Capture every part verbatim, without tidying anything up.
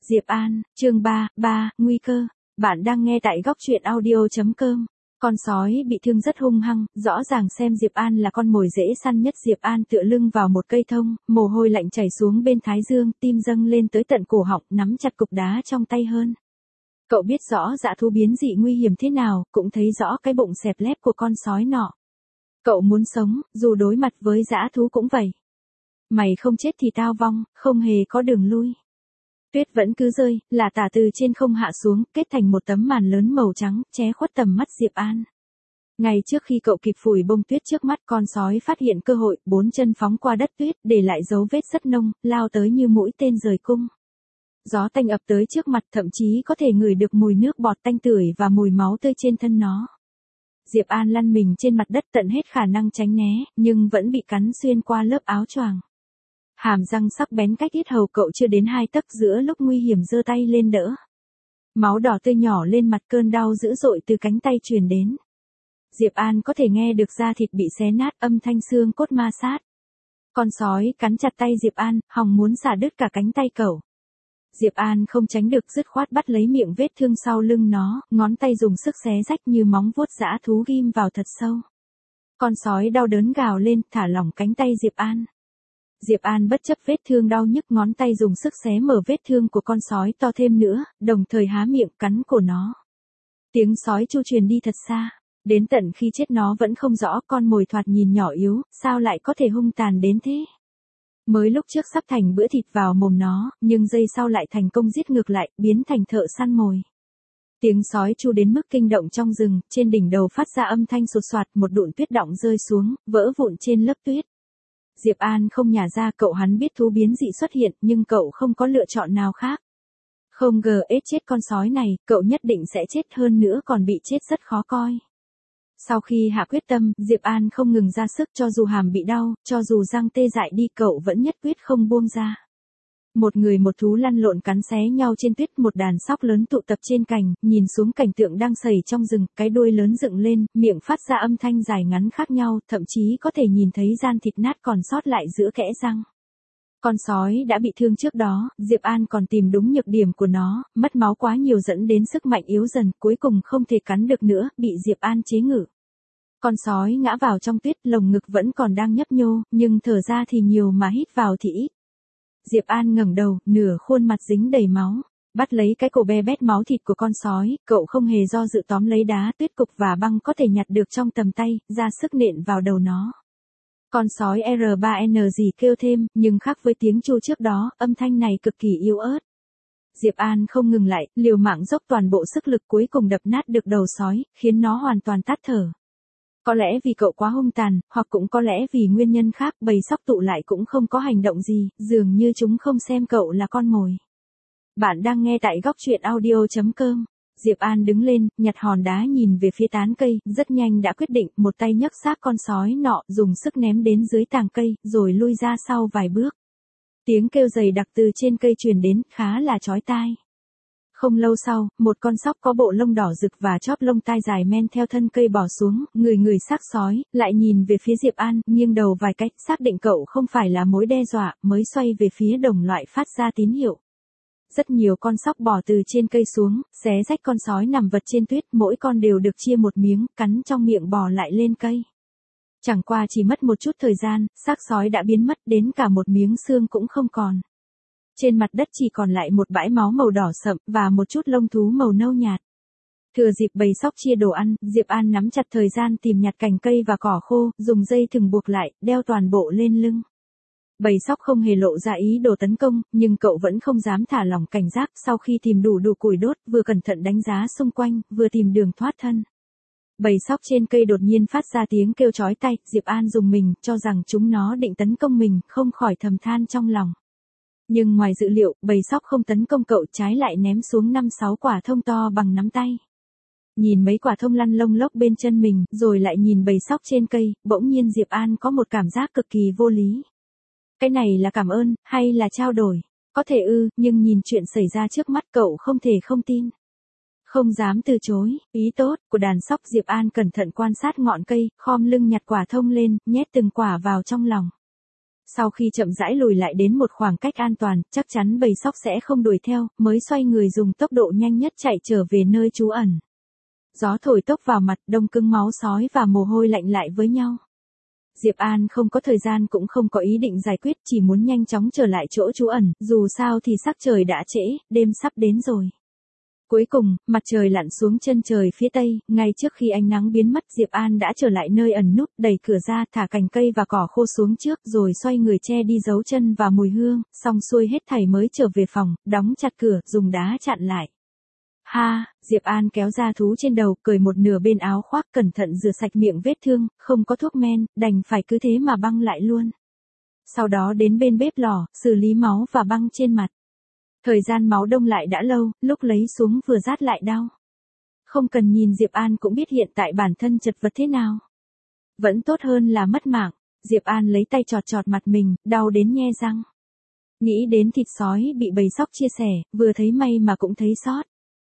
Diệp An, chương ba, ba, nguy cơ. Bạn đang nghe tại góc truyện audio.com. Con sói bị thương rất hung hăng, rõ ràng xem Diệp An là con mồi dễ săn nhất. Diệp An tựa lưng vào một cây thông, mồ hôi lạnh chảy xuống bên thái dương, tim dâng lên tới tận cổ họng, nắm chặt cục đá trong tay hơn. Cậu biết rõ dã thú biến dị nguy hiểm thế nào, cũng thấy rõ cái bụng xẹp lép của con sói nọ. Cậu muốn sống, dù đối mặt với dã thú cũng vậy. Mày không chết thì tao vong, không hề có đường lui. Tuyết vẫn cứ rơi, là tả từ trên không hạ xuống, kết thành một tấm màn lớn màu trắng, che khuất tầm mắt Diệp An. Ngay trước khi cậu kịp phủi bông tuyết trước mắt, con sói phát hiện cơ hội, bốn chân phóng qua đất tuyết, để lại dấu vết rất nông, lao tới như mũi tên rời cung. Gió tanh ập tới trước mặt, thậm chí có thể ngửi được mùi nước bọt tanh tưởi và mùi máu tươi trên thân nó. Diệp An lăn mình trên mặt đất tận hết khả năng tránh né, nhưng vẫn bị cắn xuyên qua lớp áo choàng. Hàm răng sắc bén cách yết hầu cậu chưa đến hai tấc, giữa lúc nguy hiểm giơ tay lên đỡ. Máu đỏ tươi nhỏ lên mặt, cơn đau dữ dội từ cánh tay truyền đến. Diệp An có thể nghe được da thịt bị xé nát, âm thanh xương cốt ma sát. Con sói cắn chặt tay Diệp An, hòng muốn xả đứt cả cánh tay cậu. Diệp An không tránh được, dứt khoát bắt lấy miệng vết thương sau lưng nó, ngón tay dùng sức xé rách như móng vuốt dã thú ghim vào thật sâu. Con sói đau đớn gào lên, thả lỏng cánh tay Diệp An. Diệp An bất chấp vết thương đau nhức, ngón tay dùng sức xé mở vết thương của con sói to thêm nữa, đồng thời há miệng cắn cổ nó. Tiếng sói chu truyền đi thật xa, đến tận khi chết nó vẫn không rõ con mồi thoạt nhìn nhỏ yếu, sao lại có thể hung tàn đến thế. Mới lúc trước sắp thành bữa thịt vào mồm nó, nhưng giây sau lại thành công giết ngược lại, biến thành thợ săn mồi. Tiếng sói chu đến mức kinh động trong rừng, trên đỉnh đầu phát ra âm thanh sột soạt, một đụn tuyết đọng rơi xuống, vỡ vụn trên lớp tuyết. Diệp An không nhả ra, cậu hắn biết thú biến dị xuất hiện, nhưng cậu không có lựa chọn nào khác. Không ngờ ết chết con sói này, cậu nhất định sẽ chết, hơn nữa còn bị chết rất khó coi. Sau khi hạ quyết tâm, Diệp An không ngừng ra sức, cho dù hàm bị đau, cho dù răng tê dại đi, cậu vẫn nhất quyết không buông ra. Một người một thú lăn lộn cắn xé nhau trên tuyết, một đàn sóc lớn tụ tập trên cành, nhìn xuống cảnh tượng đang xảy trong rừng, cái đuôi lớn dựng lên, miệng phát ra âm thanh dài ngắn khác nhau, thậm chí có thể nhìn thấy gian thịt nát còn sót lại giữa kẽ răng. Con sói đã bị thương trước đó, Diệp An còn tìm đúng nhược điểm của nó, mất máu quá nhiều dẫn đến sức mạnh yếu dần, cuối cùng không thể cắn được nữa, bị Diệp An chế ngự. Con sói ngã vào trong tuyết, lồng ngực vẫn còn đang nhấp nhô, nhưng thở ra thì nhiều mà hít vào thì ít. Diệp An ngẩng đầu, nửa khuôn mặt dính đầy máu, bắt lấy cái cổ be bét máu thịt của con sói, cậu không hề do dự tóm lấy đá, tuyết cục và băng có thể nhặt được trong tầm tay, ra sức nện vào đầu nó. Con sói R ba N gì kêu thêm, nhưng khác với tiếng chu trước đó, âm thanh này cực kỳ yếu ớt. Diệp An không ngừng lại, liều mạng dốc toàn bộ sức lực, cuối cùng đập nát được đầu sói, khiến nó hoàn toàn tắt thở. Có lẽ vì cậu quá hung tàn, hoặc cũng có lẽ vì nguyên nhân khác, bầy sóc tụ lại cũng không có hành động gì, dường như chúng không xem cậu là con mồi. Bạn đang nghe tại góc truyện audio.com. Diệp An đứng lên, nhặt hòn đá nhìn về phía tán cây, rất nhanh đã quyết định, một tay nhấc xác con sói nọ, dùng sức ném đến dưới tàng cây, rồi lui ra sau vài bước. Tiếng kêu dày đặc từ trên cây truyền đến, khá là chói tai. Không lâu sau, một con sóc có bộ lông đỏ rực và chóp lông tai dài men theo thân cây bò xuống, người người xác sói, lại nhìn về phía Diệp An, nghiêng đầu vài cách, xác định cậu không phải là mối đe dọa, mới xoay về phía đồng loại phát ra tín hiệu. Rất nhiều con sóc bò từ trên cây xuống, xé rách con sói nằm vật trên tuyết, mỗi con đều được chia một miếng, cắn trong miệng bò lại lên cây. Chẳng qua chỉ mất một chút thời gian, xác sói đã biến mất, đến cả một miếng xương cũng không còn. Trên mặt đất chỉ còn lại một bãi máu màu đỏ sậm, và một chút lông thú màu nâu nhạt. Thừa dịp bầy sóc chia đồ ăn, Diệp An nắm chặt thời gian tìm nhặt cành cây và cỏ khô, dùng dây thừng buộc lại, đeo toàn bộ lên lưng. Bầy sóc không hề lộ ra ý đồ tấn công, nhưng cậu vẫn không dám thả lỏng cảnh giác. Sau khi tìm đủ đủ củi đốt, vừa cẩn thận đánh giá xung quanh, vừa tìm đường thoát thân. Bầy sóc trên cây đột nhiên phát ra tiếng kêu chói tai, Diệp An rùng mình, cho rằng chúng nó định tấn công mình, không khỏi thầm than trong lòng. Nhưng ngoài dự liệu, bầy sóc không tấn công cậu, trái lại ném xuống năm sáu quả thông to bằng nắm tay. Nhìn mấy quả thông lăn lông lốc bên chân mình, rồi lại nhìn bầy sóc trên cây, bỗng nhiên Diệp An có một cảm giác cực kỳ vô lý. Cái này là cảm ơn, hay là trao đổi? Có thể ư, nhưng nhìn chuyện xảy ra trước mắt cậu không thể không tin. Không dám từ chối, ý tốt của đàn sóc. Diệp An cẩn thận quan sát ngọn cây, khom lưng nhặt quả thông lên, nhét từng quả vào trong lòng. Sau khi chậm rãi lùi lại đến một khoảng cách an toàn, chắc chắn bầy sóc sẽ không đuổi theo, mới xoay người dùng tốc độ nhanh nhất chạy trở về nơi trú ẩn. Gió thổi tốc vào mặt, đông cứng máu sói và mồ hôi lạnh lại với nhau. Diệp An không có thời gian cũng không có ý định giải quyết, chỉ muốn nhanh chóng trở lại chỗ trú ẩn, dù sao thì sắc trời đã trễ, đêm sắp đến rồi. Cuối cùng, mặt trời lặn xuống chân trời phía tây, ngay trước khi ánh nắng biến mất, Diệp An đã trở lại nơi ẩn núp, đẩy cửa ra, thả cành cây và cỏ khô xuống trước, rồi xoay người che đi dấu chân và mùi hương, xong xuôi hết thảy mới trở về phòng, đóng chặt cửa, dùng đá chặn lại. Ha, Diệp An kéo ra thú trên đầu, cởi một nửa bên áo khoác, cẩn thận rửa sạch miệng vết thương, không có thuốc men, đành phải cứ thế mà băng lại luôn. Sau đó đến bên bếp lò, xử lý máu và băng trên mặt. Thời gian máu đông lại đã lâu, lúc lấy xuống vừa rát lại đau. Không cần nhìn Diệp An cũng biết hiện tại bản thân chật vật thế nào. Vẫn tốt hơn là mất mạng, Diệp An lấy tay chọt chọt mặt mình, đau đến nhe răng. Nghĩ đến thịt sói bị bầy sóc chia sẻ, vừa thấy may mà cũng thấy xót.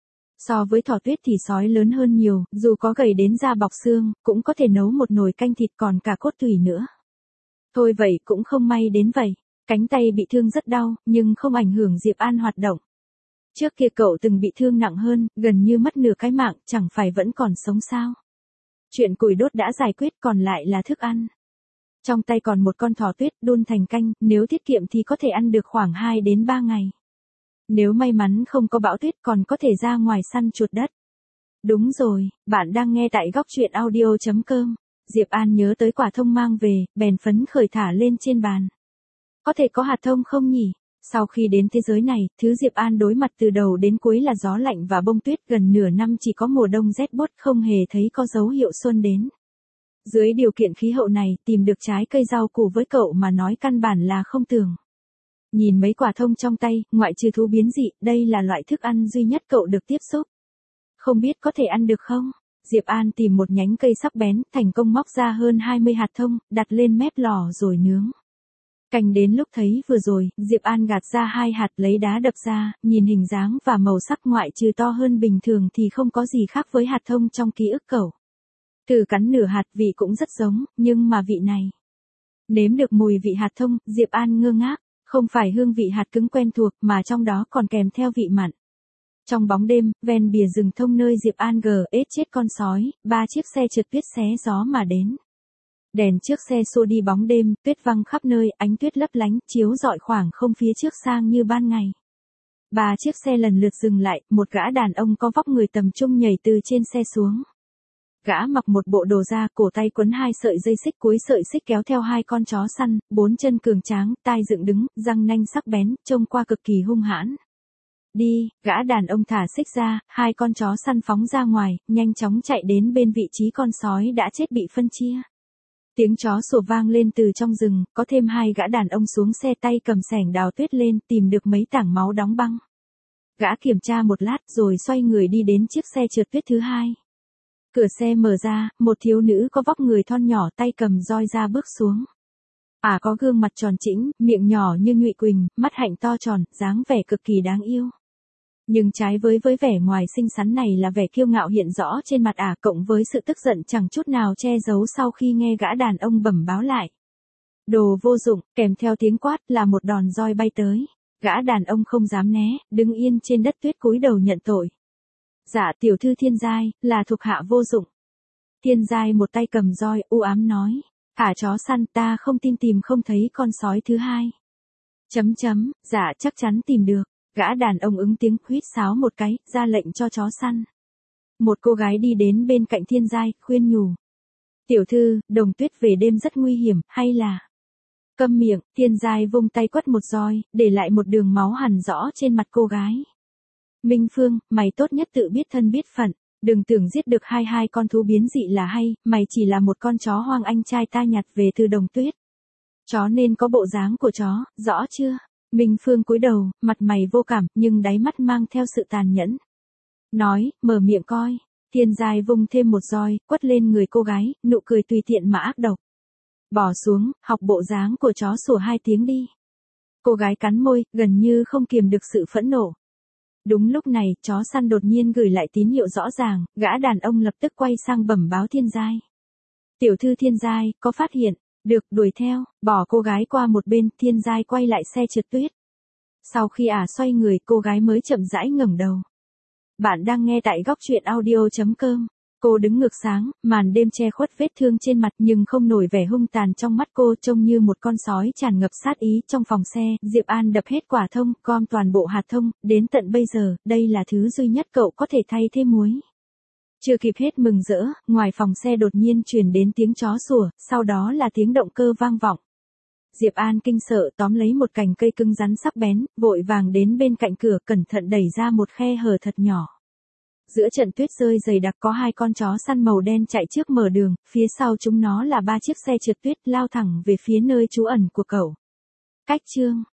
So với thỏ tuyết thì sói lớn hơn nhiều, dù có gầy đến da bọc xương, cũng có thể nấu một nồi canh thịt còn cả cốt tủy nữa. Thôi vậy cũng không may đến vậy. Cánh tay bị thương rất đau, nhưng không ảnh hưởng Diệp An hoạt động. Trước kia cậu từng bị thương nặng hơn, gần như mất nửa cái mạng, chẳng phải vẫn còn sống sao. Chuyện củi đốt đã giải quyết, còn lại là thức ăn. Trong tay còn một con thỏ tuyết đun thành canh, nếu tiết kiệm thì có thể ăn được khoảng hai đến ba ngày. Nếu may mắn không có bão tuyết còn có thể ra ngoài săn chuột đất. Đúng rồi, bạn đang nghe tại góc truyện audio chấm com. Diệp An nhớ tới quả thông mang về, bèn phấn khởi thả lên trên bàn. Có thể có hạt thông không nhỉ? Sau khi đến thế giới này, thứ Diệp An đối mặt từ đầu đến cuối là gió lạnh và bông tuyết, gần nửa năm chỉ có mùa đông rét buốt, không hề thấy có dấu hiệu xuân đến. Dưới điều kiện khí hậu này, tìm được trái cây rau củ với cậu mà nói căn bản là không tưởng. Nhìn mấy quả thông trong tay, ngoại trừ thú biến dị, đây là loại thức ăn duy nhất cậu được tiếp xúc. Không biết có thể ăn được không? Diệp An tìm một nhánh cây sắc bén, thành công móc ra hơn hai mươi hạt thông, đặt lên mép lò rồi nướng. Canh đến lúc thấy vừa rồi, Diệp An gạt ra hai hạt lấy đá đập ra, nhìn hình dáng và màu sắc ngoại trừ to hơn bình thường thì không có gì khác với hạt thông trong ký ức cậu. Từ cắn nửa hạt vị cũng rất giống, nhưng mà vị này. Nếm được mùi vị hạt thông, Diệp An ngơ ngác, không phải hương vị hạt cứng quen thuộc mà trong đó còn kèm theo vị mặn. Trong bóng đêm, ven bìa rừng thông nơi Diệp An gờ ết chết con sói, ba chiếc xe trượt tuyết xé gió mà đến. Đèn trước xe xua đi bóng đêm, tuyết văng khắp nơi, ánh tuyết lấp lánh, chiếu rọi khoảng không phía trước sang như ban ngày. Ba chiếc xe lần lượt dừng lại, một gã đàn ông có vóc người tầm trung nhảy từ trên xe xuống. Gã mặc một bộ đồ da, cổ tay quấn hai sợi dây xích, cuối sợi xích kéo theo hai con chó săn, bốn chân cường tráng, tai dựng đứng, răng nanh sắc bén, trông qua cực kỳ hung hãn. Đi, gã đàn ông thả xích ra, hai con chó săn phóng ra ngoài, nhanh chóng chạy đến bên vị trí con sói đã chết bị phân chia. Tiếng chó sủa vang lên từ trong rừng, có thêm hai gã đàn ông xuống xe, tay cầm xẻng đào tuyết lên, tìm được mấy tảng máu đóng băng. Gã kiểm tra một lát rồi xoay người đi đến chiếc xe trượt tuyết thứ hai. Cửa xe mở ra, một thiếu nữ có vóc người thon nhỏ, tay cầm roi ra bước xuống. Ả à, có gương mặt tròn trĩnh, miệng nhỏ như nhụy quỳnh, mắt hạnh to tròn, dáng vẻ cực kỳ đáng yêu. Nhưng trái với với vẻ ngoài xinh xắn này là vẻ kiêu ngạo hiện rõ trên mặt Ả, cộng với sự tức giận chẳng chút nào che giấu sau khi nghe gã đàn ông bẩm báo lại. Đồ vô dụng, kèm theo tiếng quát là một đòn roi bay tới. Gã đàn ông không dám né, đứng yên trên đất tuyết cúi đầu nhận tội. Dạ tiểu thư Thiên Giai, là thuộc hạ vô dụng. Thiên Giai một tay cầm roi, u ám nói. Thả chó săn, ta không tin tìm không thấy con sói thứ hai. Chấm chấm, dạ chắc chắn tìm được. Gã đàn ông ứng tiếng, huýt sáo một cái, ra lệnh cho chó săn. Một cô gái đi đến bên cạnh Thiên Giai, khuyên nhủ. Tiểu thư, đồng tuyết về đêm rất nguy hiểm, hay là... Câm miệng, Thiên Giai vung tay quất một roi, để lại một đường máu hằn rõ trên mặt cô gái. Minh Phương, mày tốt nhất tự biết thân biết phận, đừng tưởng giết được hai hai con thú biến dị là hay, mày chỉ là một con chó hoang anh trai ta nhặt về từ đồng tuyết. Chó nên có bộ dáng của chó, rõ chưa? Minh Phương cúi đầu, mặt mày vô cảm, nhưng đáy mắt mang theo sự tàn nhẫn. Nói, mở miệng coi. Thiên Giai vung thêm một roi, quất lên người cô gái, nụ cười tùy tiện mà ác độc. Bỏ xuống, học bộ dáng của chó sủa hai tiếng đi. Cô gái cắn môi, gần như không kiềm được sự phẫn nộ. Đúng lúc này, chó săn đột nhiên gửi lại tín hiệu rõ ràng, gã đàn ông lập tức quay sang bẩm báo Thiên Giai. Tiểu thư Thiên Giai, có phát hiện, Được, đuổi theo, bỏ cô gái qua một bên, Thiên Giai quay lại xe trượt tuyết. Sau khi ả xoay người, cô gái mới chậm rãi ngẩng đầu. Bạn đang nghe tại góc truyện audio.com. Cô đứng ngược sáng, màn đêm che khuất vết thương trên mặt nhưng không nổi vẻ hung tàn trong mắt cô, trông như một con sói tràn ngập sát ý. Trong phòng xe, Diệp An đập hết quả thông, gom toàn bộ hạt thông, đến tận bây giờ, đây là thứ duy nhất cậu có thể thay thế muối. Chưa kịp hết mừng rỡ, ngoài phòng xe đột nhiên truyền đến tiếng chó sủa, sau đó là tiếng động cơ vang vọng. Diệp An kinh sợ tóm lấy một cành cây cứng rắn sắc bén, vội vàng đến bên cạnh cửa, cẩn thận đẩy ra một khe hở thật nhỏ. Giữa trận tuyết rơi dày đặc có hai con chó săn màu đen chạy trước mở đường, phía sau chúng nó là ba chiếc xe trượt tuyết lao thẳng về phía nơi trú ẩn của cậu. Cách chương